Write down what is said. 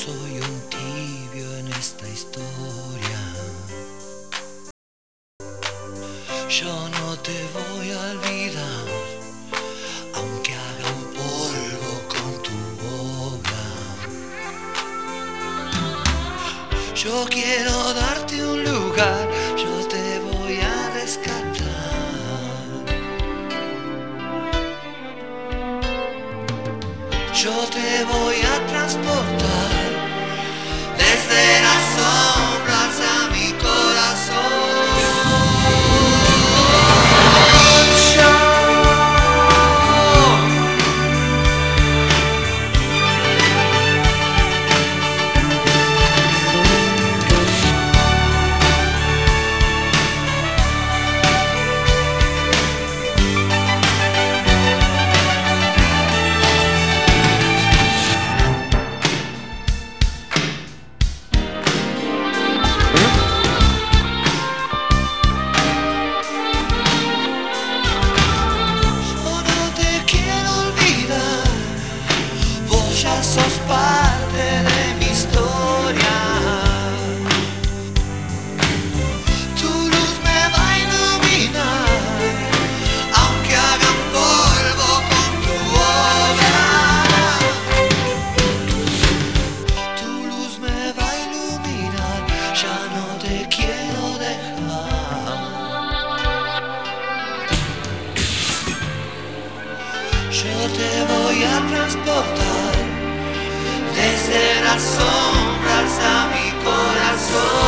soy un tibio en esta historia. Yo no te voy a olvidar, aunque haga un polvo con tu boca. Yo quiero darte un lugar, yo te voy a rescatar. Yo te voy a transportar desde las sombras a mi corazón. Sos parte de mi historia. Tu luz me va a iluminar, aunque hagan polvo con tu obra. Tu luz me va a iluminar, ya no te quiero dejar. Yo te voy a transportar desde las sombras a mi corazón.